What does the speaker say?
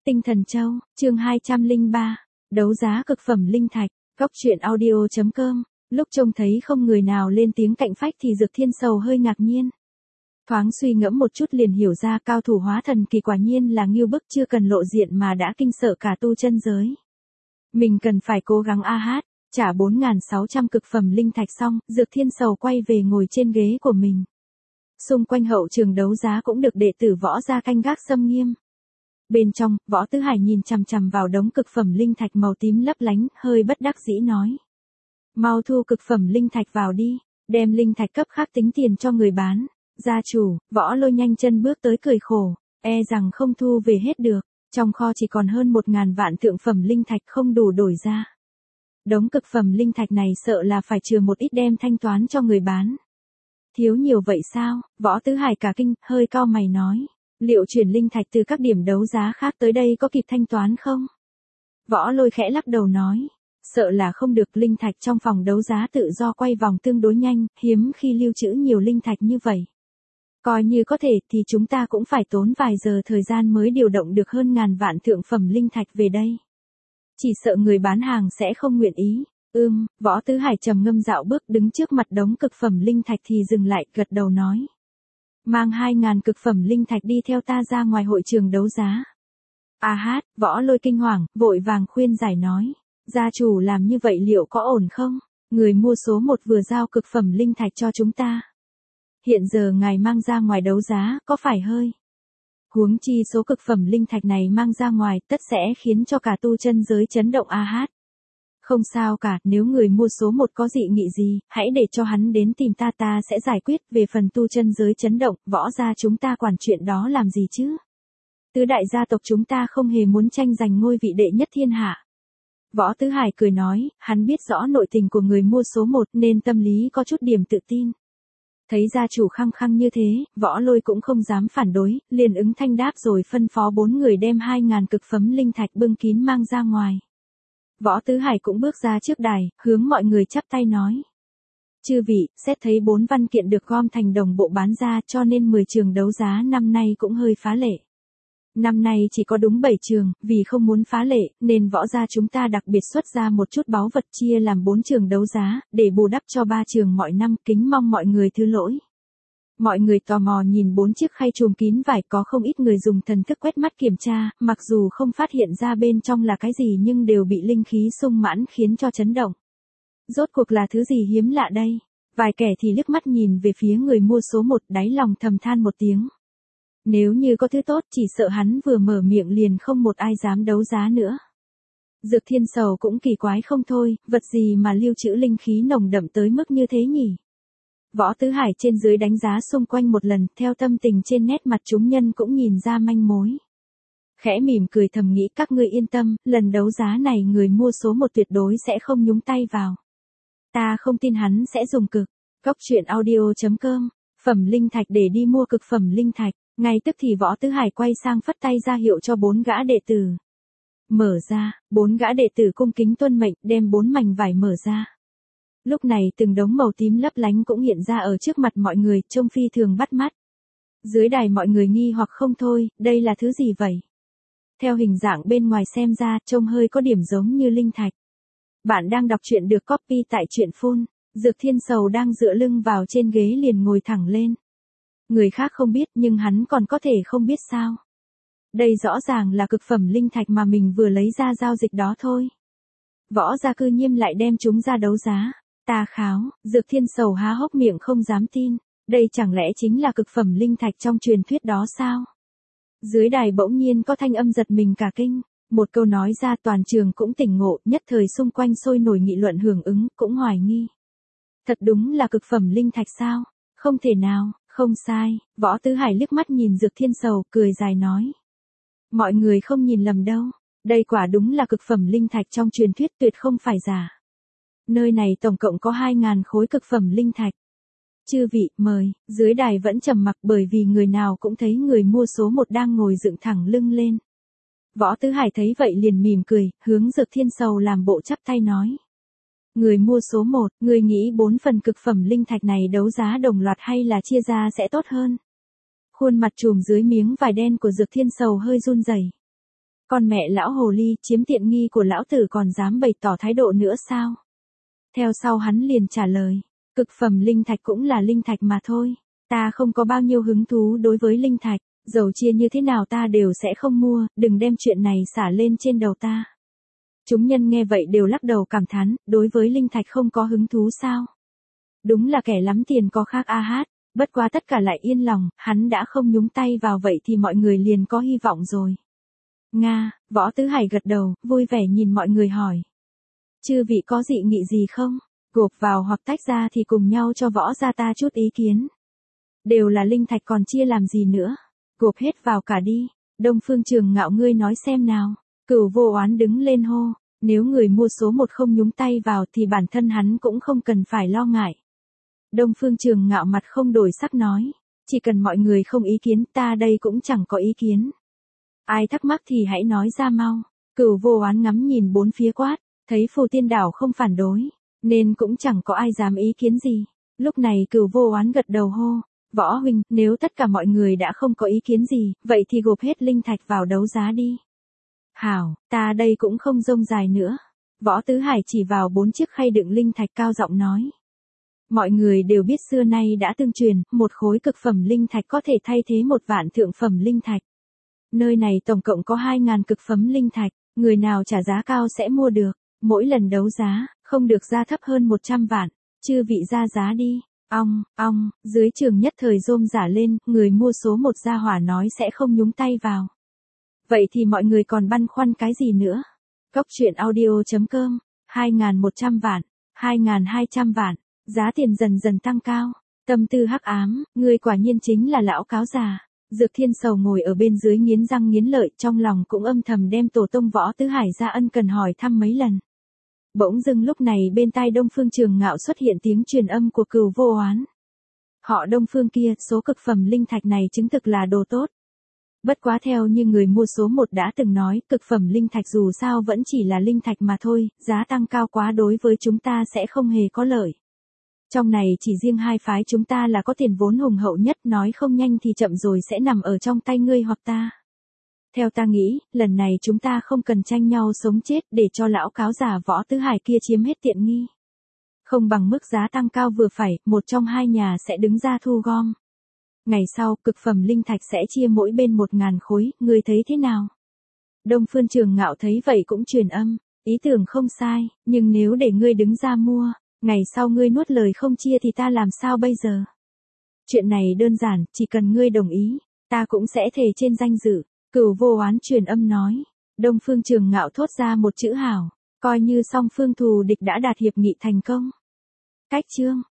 Tinh Thần Châu, chương 203, đấu giá cực phẩm linh thạch, góc truyện audio.com, lúc trông thấy không người nào lên tiếng cạnh phách thì Dược Thiên Sầu hơi ngạc nhiên. Thoáng suy ngẫm một chút liền hiểu ra cao thủ hóa thần kỳ quả nhiên là ngưu bức chưa cần lộ diện mà đã kinh sợ cả tu chân giới. Mình cần phải cố gắng a hát, trả 4.600 cực phẩm linh thạch xong, Dược Thiên Sầu quay về ngồi trên ghế của mình. Xung quanh hậu trường đấu giá cũng được đệ tử Võ gia canh gác xâm nghiêm. Bên trong, Võ Tứ Hải nhìn chằm chằm vào đống cực phẩm linh thạch màu tím lấp lánh, hơi bất đắc dĩ nói. Mau thu cực phẩm linh thạch vào đi, đem linh thạch cấp khác tính tiền cho người bán. Gia chủ, Võ Lôi nhanh chân bước tới cười khổ, e rằng không thu về hết được, trong kho chỉ còn hơn 1.000 vạn thượng phẩm linh thạch không đủ đổi ra. Đống cực phẩm linh thạch này sợ là phải trừ một ít đem thanh toán cho người bán. Thiếu nhiều vậy sao? Võ Tứ Hải cả kinh, hơi cau mày nói. Liệu chuyển linh thạch từ các điểm đấu giá khác tới đây có kịp thanh toán không? Võ Lôi khẽ lắc đầu nói. Sợ là không được, linh thạch trong phòng đấu giá tự do quay vòng tương đối nhanh, hiếm khi lưu trữ nhiều linh thạch như vậy. Coi như có thể thì chúng ta cũng phải tốn vài giờ thời gian mới điều động được hơn ngàn vạn thượng phẩm linh thạch về đây. Chỉ sợ người bán hàng sẽ không nguyện ý. Võ Tứ Hải trầm ngâm dạo bước đứng trước mặt đống cực phẩm linh thạch thì dừng lại, gật đầu nói. Mang 2.000 cực phẩm linh thạch đi theo ta ra ngoài hội trường đấu giá. A hát, Võ Lôi kinh hoàng, vội vàng khuyên giải nói. Gia chủ làm như vậy liệu có ổn không? Người mua số 1 vừa giao cực phẩm linh thạch cho chúng ta. Hiện giờ ngài mang ra ngoài đấu giá, có phải hơi? Huống chi số cực phẩm linh thạch này mang ra ngoài tất sẽ khiến cho cả tu chân giới chấn động a hát. Không sao cả, nếu người mua số 1 có dị nghị gì, hãy để cho hắn đến tìm ta sẽ giải quyết. Về phần tu chân giới chấn động, Võ gia chúng ta quản chuyện đó làm gì chứ? Tứ đại gia tộc chúng ta không hề muốn tranh giành ngôi vị đệ nhất thiên hạ. Võ Tứ Hải cười nói, hắn biết rõ nội tình của người mua số 1 nên tâm lý có chút điểm tự tin. Thấy gia chủ khăng khăng như thế, Võ Lôi cũng không dám phản đối, liền ứng thanh đáp rồi phân phó 4 người đem 2.000 cực phẩm linh thạch bưng kín mang ra ngoài. Võ Tứ Hải cũng bước ra trước đài, hướng mọi người chắp tay nói. Chư vị, xét thấy 4 văn kiện được gom thành đồng bộ bán ra cho nên 10 trường đấu giá năm nay cũng hơi phá lệ. Năm nay chỉ có đúng 7 trường, vì không muốn phá lệ, nên Võ gia chúng ta đặc biệt xuất ra một chút báu vật chia làm 4 trường đấu giá, để bù đắp cho 3 trường mọi năm, kính mong mọi người thứ lỗi. Mọi người tò mò nhìn 4 chiếc khay trùm kín vải, có không ít người dùng thần thức quét mắt kiểm tra, mặc dù không phát hiện ra bên trong là cái gì nhưng đều bị linh khí sung mãn khiến cho chấn động. Rốt cuộc là thứ gì hiếm lạ đây? Vài kẻ thì liếc mắt nhìn về phía người mua số 1, đáy lòng thầm than một tiếng. Nếu như có thứ tốt chỉ sợ hắn vừa mở miệng liền không một ai dám đấu giá nữa. Dược Thiên Sầu cũng kỳ quái không thôi, vật gì mà lưu trữ linh khí nồng đậm tới mức như thế nhỉ? Võ Tứ Hải trên dưới đánh giá xung quanh một lần, theo tâm tình trên nét mặt chúng nhân cũng nhìn ra manh mối. Khẽ mỉm cười thầm nghĩ các ngươi yên tâm, lần đấu giá này người mua số 1 tuyệt đối sẽ không nhúng tay vào. Ta không tin hắn sẽ dùng cực. Góc truyện audio.com, phẩm linh thạch để đi mua cực phẩm linh thạch. Ngay tức thì Võ Tứ Hải quay sang phất tay ra hiệu cho 4 gã đệ tử. Mở ra, 4 gã đệ tử cung kính tuân mệnh, đem 4 mảnh vải mở ra. Lúc này từng đống màu tím lấp lánh cũng hiện ra ở trước mặt mọi người, trông phi thường bắt mắt. Dưới đài mọi người nghi hoặc không thôi, đây là thứ gì vậy? Theo hình dạng bên ngoài xem ra, trông hơi có điểm giống như linh thạch. Bạn đang đọc truyện được copy tại truyện Phun. Dược Thiên Sầu đang dựa lưng vào trên ghế liền ngồi thẳng lên. Người khác không biết nhưng hắn còn có thể không biết sao. Đây rõ ràng là cực phẩm linh thạch mà mình vừa lấy ra giao dịch đó thôi. Võ gia cư nhiên lại đem chúng ra đấu giá. Ta kháo, Dược Thiên Sầu há hốc miệng không dám tin. Đây chẳng lẽ chính là cực phẩm linh thạch trong truyền thuyết đó sao? Dưới đài bỗng nhiên có thanh âm giật mình cả kinh. Một câu nói ra toàn trường cũng tỉnh ngộ, nhất thời xung quanh sôi nổi nghị luận hưởng ứng, cũng hoài nghi. Thật đúng là cực phẩm linh thạch sao? Không thể nào. Không sai, Võ Tứ Hải liếc mắt nhìn Dược Thiên Sầu, cười dài nói. Mọi người không nhìn lầm đâu, đây quả đúng là cực phẩm linh thạch trong truyền thuyết tuyệt không phải giả. Nơi này tổng cộng có 2.000 khối cực phẩm linh thạch. Chư vị, mời, dưới đài vẫn trầm mặc bởi vì người nào cũng thấy người mua số 1 đang ngồi dựng thẳng lưng lên. Võ Tứ Hải thấy vậy liền mỉm cười, hướng Dược Thiên Sầu làm bộ chắp tay nói. Người mua số 1, người nghĩ 4 phần cực phẩm linh thạch này đấu giá đồng loạt hay là chia ra sẽ tốt hơn? Khuôn mặt trùm dưới miếng vải đen của Dược Thiên Sầu hơi run rẩy. Con mẹ lão hồ ly, chiếm tiện nghi của lão tử còn dám bày tỏ thái độ nữa sao? Theo sau hắn liền trả lời, cực phẩm linh thạch cũng là linh thạch mà thôi. Ta không có bao nhiêu hứng thú đối với linh thạch, dầu chia như thế nào ta đều sẽ không mua, đừng đem chuyện này xả lên trên đầu ta. Chúng nhân nghe vậy đều lắc đầu cảm thán, đối với linh thạch không có hứng thú sao? Đúng là kẻ lắm tiền có khác a hát, bất quá tất cả lại yên lòng, hắn đã không nhúng tay vào vậy thì mọi người liền có hy vọng rồi. Nga, Võ Tứ Hải gật đầu, vui vẻ nhìn mọi người hỏi. Chư vị có dị nghị gì không? Gộp vào hoặc tách ra thì cùng nhau cho Võ gia ta chút ý kiến. Đều là linh thạch còn chia làm gì nữa? Gộp hết vào cả đi. Đông Phương Trường Ngạo ngươi nói xem nào. Cửu Vô Oán đứng lên hô. Nếu người mua số 1 không nhúng tay vào thì bản thân hắn cũng không cần phải lo ngại. Đông Phương Trường Ngạo mặt không đổi sắc nói. Chỉ cần mọi người không ý kiến ta đây cũng chẳng có ý kiến. Ai thắc mắc thì hãy nói ra mau. Cửu Vô Oán ngắm nhìn bốn phía quát. Thấy Phù Tiên Đảo không phản đối. Nên cũng chẳng có ai dám ý kiến gì. Lúc này Cửu Vô Oán gật đầu hô. Võ huynh, nếu tất cả mọi người đã không có ý kiến gì, vậy thì gộp hết linh thạch vào đấu giá đi. Hảo, ta đây cũng không rông dài nữa. Võ Tứ Hải chỉ vào 4 chiếc khay đựng linh thạch cao giọng nói. Mọi người đều biết xưa nay đã tương truyền, một khối cực phẩm linh thạch có thể thay thế 1 vạn thượng phẩm linh thạch. Nơi này tổng cộng có 2.000 cực phẩm linh thạch, người nào trả giá cao sẽ mua được. Mỗi lần đấu giá, không được ra thấp hơn 100 vạn. Chư vị ra giá đi. Ong, dưới trường nhất thời rôm rả lên, người mua số 1 gia hỏa nói sẽ không nhúng tay vào. Vậy thì mọi người còn băn khoăn cái gì nữa? Cốc truyện audio.com, 2.100 vạn, 2.200 vạn, giá tiền dần dần tăng cao. Tâm tư hắc ám, người quả nhiên chính là lão cáo già. Dược Thiên Sầu ngồi ở bên dưới nghiến răng nghiến lợi, trong lòng cũng âm thầm đem tổ tông Võ Tứ Hải ra ân cần hỏi thăm mấy lần. Bỗng dưng lúc này bên tai Đông Phương Trường Ngạo xuất hiện tiếng truyền âm của Cửu Vô Oán. Họ Đông Phương kia, số cực phẩm linh thạch này chứng thực là đồ tốt. Bất quá theo như người mua số 1 đã từng nói, cực phẩm linh thạch dù sao vẫn chỉ là linh thạch mà thôi, giá tăng cao quá đối với chúng ta sẽ không hề có lợi. Trong này chỉ riêng hai phái chúng ta là có tiền vốn hùng hậu nhất, nói không nhanh thì chậm rồi sẽ nằm ở trong tay ngươi hoặc ta. Theo ta nghĩ, lần này chúng ta không cần tranh nhau sống chết để cho lão cáo già Võ Tứ Hải kia chiếm hết tiện nghi. Không bằng mức giá tăng cao vừa phải, một trong hai nhà sẽ đứng ra thu gom. Ngày sau, cực phẩm linh thạch sẽ chia mỗi bên 1.000 khối, ngươi thấy thế nào? Đông Phương Trường Ngạo thấy vậy cũng truyền âm, ý tưởng không sai, nhưng nếu để ngươi đứng ra mua, ngày sau ngươi nuốt lời không chia thì ta làm sao bây giờ? Chuyện này đơn giản, chỉ cần ngươi đồng ý, ta cũng sẽ thề trên danh dự. Cửu Vô Oán truyền âm nói. Đông Phương Trường Ngạo thốt ra một chữ hảo, coi như song phương thù địch đã đạt hiệp nghị thành công. Cách chương